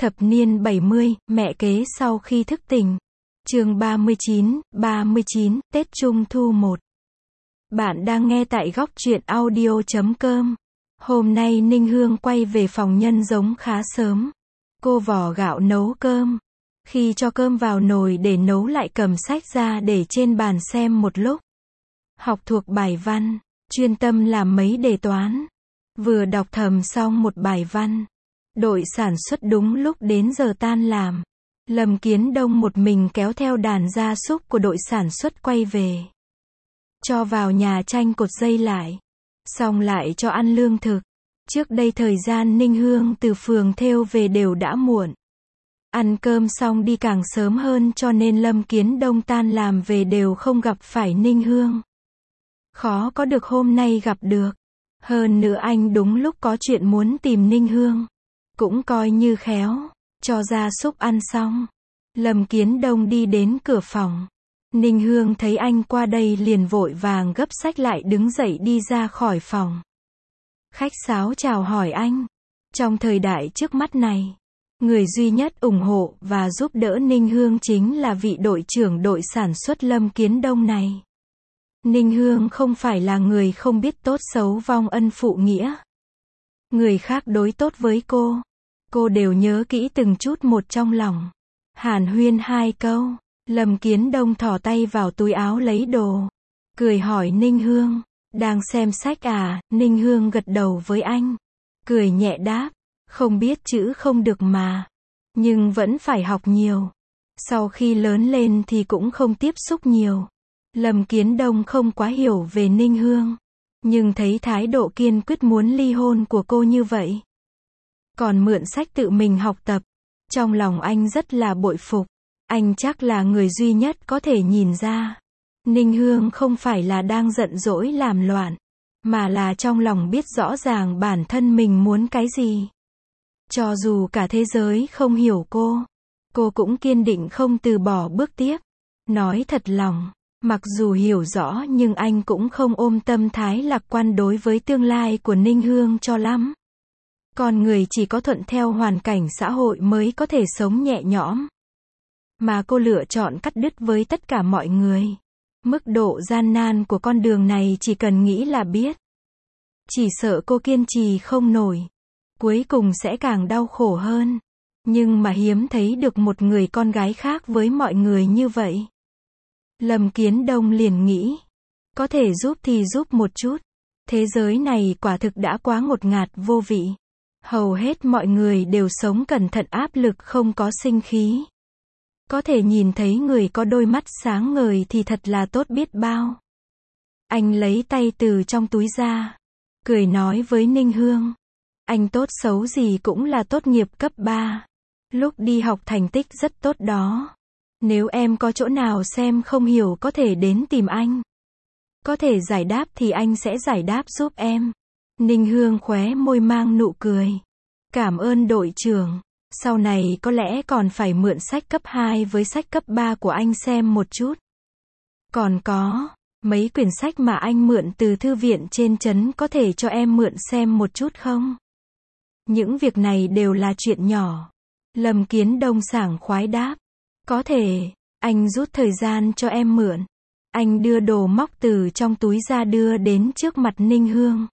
Thập niên 70, mẹ kế sau khi thức tỉnh. Chương 39, Tết Trung Thu 1. Bạn đang nghe tại góc truyện audio.com. Hôm nay Ninh Hương quay về phòng nhân giống khá sớm. Cô vò gạo nấu cơm. Khi cho cơm vào nồi để nấu lại cầm sách ra để trên bàn xem một lúc. Học thuộc bài văn, chuyên tâm làm mấy đề toán. Vừa đọc thầm xong một bài văn. Đội sản xuất đúng lúc đến giờ tan làm. Lâm Kiến Đông một mình kéo theo đàn gia súc của đội sản xuất quay về. Cho vào nhà tranh cột dây lại. Xong lại cho ăn lương thực. Trước đây thời gian Ninh Hương từ phường thêu về đều đã muộn. Ăn cơm xong đi càng sớm hơn cho nên Lâm Kiến Đông tan làm về đều không gặp phải Ninh Hương. Khó có được hôm nay gặp được. Hơn nữa anh đúng lúc có chuyện muốn tìm Ninh Hương. Cũng coi như khéo. Cho gia súc ăn xong. Lâm Kiến Đông đi đến cửa phòng. Ninh Hương thấy anh qua đây liền vội vàng gấp sách lại đứng dậy đi ra khỏi phòng. Khách sáo chào hỏi anh. Trong thời đại trước mắt này, người duy nhất ủng hộ và giúp đỡ Ninh Hương chính là vị đội trưởng đội sản xuất Lâm Kiến Đông này. Ninh Hương không phải là người không biết tốt xấu vong ân phụ nghĩa. Người khác đối tốt với cô đều nhớ kỹ từng chút một trong lòng. Hàn huyên hai câu, Lâm Kiến Đông thò tay vào túi áo lấy đồ. Cười hỏi Ninh Hương, đang xem sách à? Ninh Hương gật đầu với anh. Cười nhẹ đáp, không biết chữ không được mà. Nhưng vẫn phải học nhiều. Sau khi lớn lên thì cũng không tiếp xúc nhiều. Lâm Kiến Đông không quá hiểu về Ninh Hương. Nhưng thấy thái độ kiên quyết muốn ly hôn của cô như vậy. Còn mượn sách tự mình học tập. Trong lòng anh rất là bội phục. Anh chắc là người duy nhất có thể nhìn ra. Ninh Hương không phải là đang giận dỗi làm loạn. Mà là trong lòng biết rõ ràng bản thân mình muốn cái gì. Cho dù cả thế giới không hiểu cô cũng kiên định không từ bỏ bước tiếp. Nói thật lòng, mặc dù hiểu rõ nhưng anh cũng không ôm tâm thái lạc quan đối với tương lai của Ninh Hương cho lắm. Con người chỉ có thuận theo hoàn cảnh xã hội mới có thể sống nhẹ nhõm. Mà cô lựa chọn cắt đứt với tất cả mọi người. Mức độ gian nan của con đường này chỉ cần nghĩ là biết. Chỉ sợ cô kiên trì không nổi. Cuối cùng sẽ càng đau khổ hơn. Nhưng mà hiếm thấy được một người con gái khác với mọi người như vậy. Lâm Kiến Đông liền nghĩ. Có thể giúp thì giúp một chút. Thế giới này quả thực đã quá ngột ngạt vô vị. Hầu hết mọi người đều sống cẩn thận áp lực không có sinh khí. Có thể nhìn thấy người có đôi mắt sáng ngời thì thật là tốt biết bao. Anh lấy tay từ trong túi ra. Cười nói với Ninh Hương. Anh tốt xấu gì cũng là tốt nghiệp cấp 3. Lúc đi học thành tích rất tốt đó. Nếu em có chỗ nào xem không hiểu có thể đến tìm anh. Có thể giải đáp thì anh sẽ giải đáp giúp em. Ninh Hương khóe môi mang nụ cười. Cảm ơn đội trưởng. Sau này có lẽ còn phải mượn sách cấp 2 với sách cấp 3 của anh xem một chút. Còn có, mấy quyển sách mà anh mượn từ thư viện trên trấn có thể cho em mượn xem một chút không? Những việc này đều là chuyện nhỏ. Lâm Kiến Đông sảng khoái đáp. Có thể, anh rút thời gian cho em mượn. Anh đưa đồ móc từ trong túi ra đưa đến trước mặt Ninh Hương.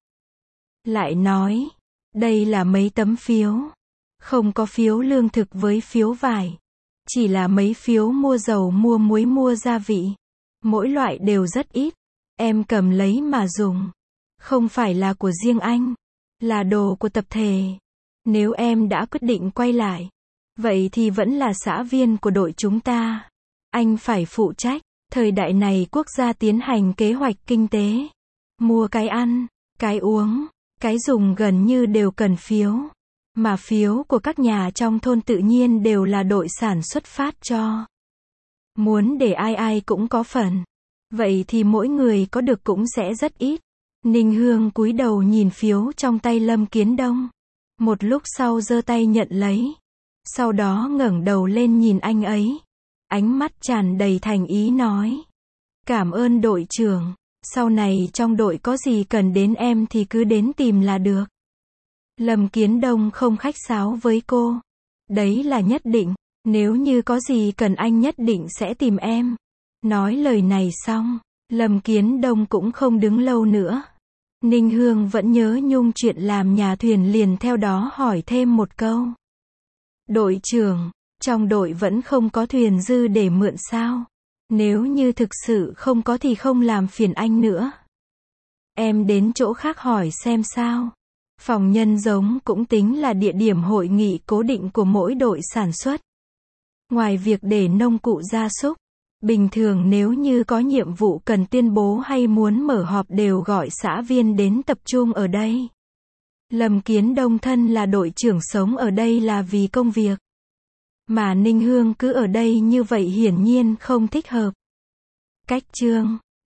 Lại nói, đây là mấy tấm phiếu. Không có phiếu lương thực với phiếu vải. Chỉ là mấy phiếu mua dầu mua muối mua gia vị. Mỗi loại đều rất ít. Em cầm lấy mà dùng. Không phải là của riêng anh. Là đồ của tập thể. Nếu em đã quyết định quay lại. Vậy thì vẫn là xã viên của đội chúng ta. Anh phải phụ trách. Thời đại này quốc gia tiến hành kế hoạch kinh tế. Mua cái ăn, cái uống, cái dùng gần như đều cần phiếu. Mà phiếu của các nhà trong thôn tự nhiên đều là đội sản xuất phát cho. Muốn để ai ai cũng có phần. Vậy thì mỗi người có được cũng sẽ rất ít. Ninh Hương cúi đầu nhìn phiếu trong tay Lâm Kiến Đông. Một lúc sau giơ tay nhận lấy. Sau đó ngẩng đầu lên nhìn anh ấy. Ánh mắt tràn đầy thành ý nói. Cảm ơn đội trưởng. Sau này trong đội có gì cần đến em thì cứ đến tìm là được. Lâm Kiến Đông không khách sáo với cô. Đấy là nhất định. Nếu như có gì cần anh nhất định sẽ tìm em. Nói lời này xong, Lâm Kiến Đông cũng không đứng lâu nữa. Ninh Hương vẫn nhớ nhung chuyện làm nhà thuyền liền theo đó hỏi thêm một câu. Đội trưởng, trong đội vẫn không có thuyền dư để mượn sao? Nếu như thực sự không có thì không làm phiền anh nữa. Em đến chỗ khác hỏi xem sao. Phòng nhân giống cũng tính là địa điểm hội nghị cố định của mỗi đội sản xuất. Ngoài việc để nông cụ gia súc, bình thường nếu như có nhiệm vụ cần tuyên bố hay muốn mở họp đều gọi xã viên đến tập trung ở đây. Lâm Kiến Đông thân là đội trưởng sống ở đây là vì công việc. Mà Ninh Hương cứ ở đây như vậy hiển nhiên không thích hợp. Cách chương